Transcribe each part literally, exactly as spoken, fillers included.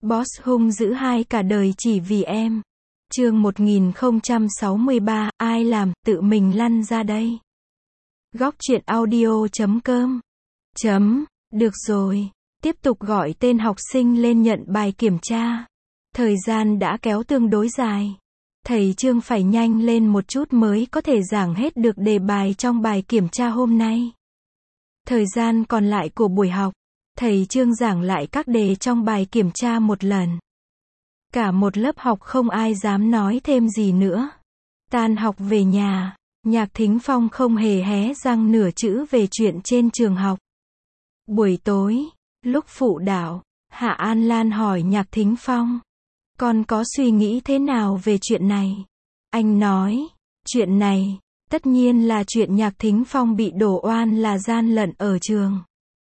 Boss hung dữ hai cả đời chỉ vì em. Chương một nghìn không trăm sáu mươi ba, ai làm, tự mình lăn ra đây. Góc truyện audio chấm com. Chấm, được rồi, tiếp tục gọi tên học sinh lên nhận bài kiểm tra. Thời gian đã kéo tương đối dài. Thầy Trương phải nhanh lên một chút mới có thể giảng hết được đề bài trong bài kiểm tra hôm nay. Thời gian còn lại của buổi học, thầy Trương giảng lại các đề trong bài kiểm tra một lần. Cả một lớp học không ai dám nói thêm gì nữa. Tan học về nhà, Nhạc Thính Phong không hề hé răng nửa chữ về chuyện trên trường học. Buổi tối, lúc phụ đạo, Hạ An Lan hỏi Nhạc Thính Phong, con có suy nghĩ thế nào về chuyện này? Anh nói, chuyện này, tất nhiên là chuyện Nhạc Thính Phong bị đổ oan là gian lận ở trường.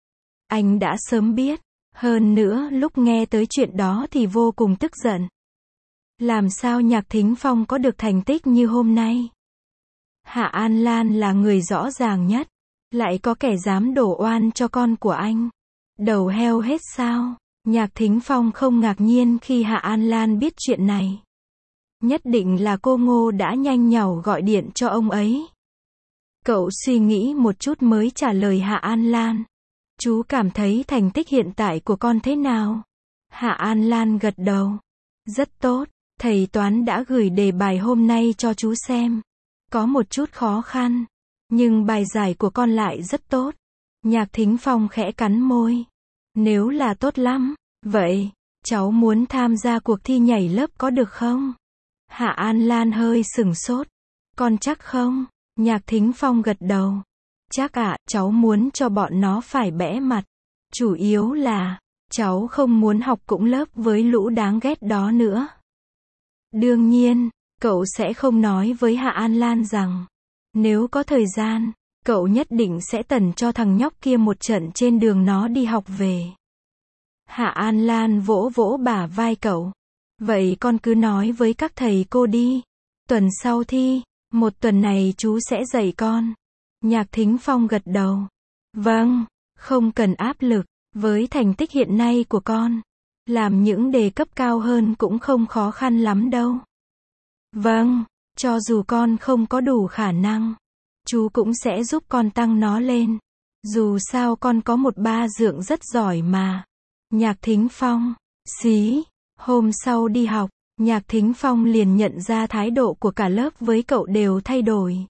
Anh đã sớm biết, hơn nữa lúc nghe tới chuyện đó thì vô cùng tức giận. Làm sao Nhạc Thính Phong có được thành tích như hôm nay? Hạ An Lan là người rõ ràng nhất, lại có kẻ dám đổ oan cho con của anh. Đầu heo hết sao? Nhạc Thính Phong không ngạc nhiên khi Hạ An Lan biết chuyện này. Nhất định là cô Ngô đã nhanh nhảu gọi điện cho ông ấy. Cậu suy nghĩ một chút mới trả lời Hạ An Lan. Chú cảm thấy thành tích hiện tại của con thế nào? Hạ An Lan gật đầu. Rất tốt, thầy toán đã gửi đề bài hôm nay cho chú xem. Có một chút khó khăn, nhưng bài giải của con lại rất tốt. Nhạc Thính Phong khẽ cắn môi. Nếu là tốt lắm, vậy, cháu muốn tham gia cuộc thi nhảy lớp có được không? Hạ An Lan hơi sửng sốt. Con chắc không? Nhạc Thính Phong gật đầu. Chắc ạ, à, cháu muốn cho bọn nó phải bẽ mặt. Chủ yếu là, cháu không muốn học cũng lớp với lũ đáng ghét đó nữa. Đương nhiên, cậu sẽ không nói với Hạ An Lan rằng, nếu có thời gian, cậu nhất định sẽ tẩn cho thằng nhóc kia một trận trên đường nó đi học về. Hạ An Lan vỗ vỗ bả vai cậu. Vậy con cứ nói với các thầy cô đi. Tuần sau thi, một tuần này chú sẽ dạy con. Nhạc Thính Phong gật đầu. Vâng, không cần áp lực, với thành tích hiện nay của con, làm những đề cấp cao hơn cũng không khó khăn lắm đâu. Vâng, cho dù con không có đủ khả năng, chú cũng sẽ giúp con tăng nó lên. Dù sao con có một ba dượng rất giỏi mà. Nhạc Thính Phong, xí, hôm sau đi học, Nhạc Thính Phong liền nhận ra thái độ của cả lớp với cậu đều thay đổi.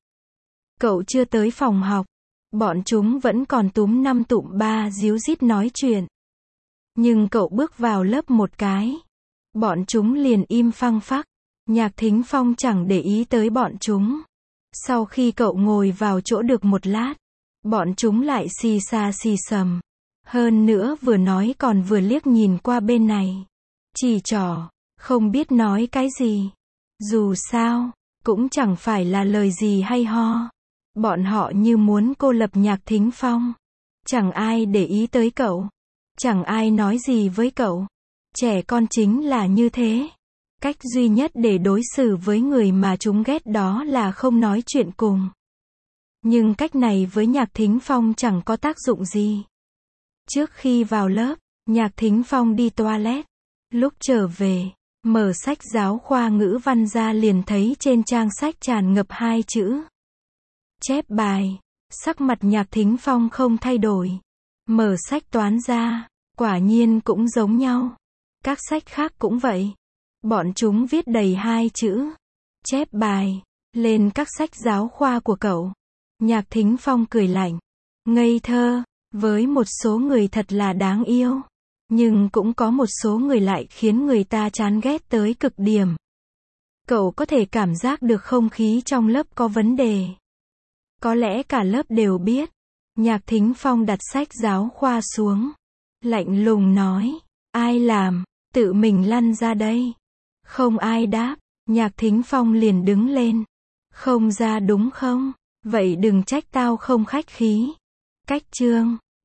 Cậu chưa tới phòng học, bọn chúng vẫn còn túm năm tụm ba díu dít nói chuyện. Nhưng cậu bước vào lớp một cái, bọn chúng liền im phăng phắc. Nhạc Thính Phong chẳng để ý tới bọn chúng. Sau khi cậu ngồi vào chỗ được một lát, bọn chúng lại xì xa xì xầm. Hơn nữa vừa nói còn vừa liếc nhìn qua bên này. Chỉ trỏ, không biết nói cái gì. Dù sao, cũng chẳng phải là lời gì hay ho. Bọn họ như muốn cô lập Nhạc Thính Phong. Chẳng ai để ý tới cậu. Chẳng ai nói gì với cậu. Trẻ con chính là như thế. Cách duy nhất để đối xử với người mà chúng ghét đó là không nói chuyện cùng. Nhưng cách này với Nhạc Thính Phong chẳng có tác dụng gì. Trước khi vào lớp, Nhạc Thính Phong đi toilet. Lúc trở về, mở sách giáo khoa ngữ văn ra liền thấy trên trang sách tràn ngập hai chữ. Chép bài. Sắc mặt Nhạc Thính Phong không thay đổi. Mở sách toán ra, quả nhiên cũng giống nhau. Các sách khác cũng vậy. Bọn chúng viết đầy hai chữ. Chép bài. Lên các sách giáo khoa của cậu. Nhạc Thính Phong cười lạnh. Ngây thơ. Với một số người thật là đáng yêu. Nhưng cũng có một số người lại khiến người ta chán ghét tới cực điểm. Cậu có thể cảm giác được không khí trong lớp có vấn đề. Có lẽ cả lớp đều biết. Nhạc Thính Phong đặt sách giáo khoa xuống. Lạnh lùng nói. Ai làm? Tự mình lăn ra đây. Không ai đáp. Nhạc Thính Phong liền đứng lên. Không ra đúng không? Vậy đừng trách tao không khách khí. Cách chương.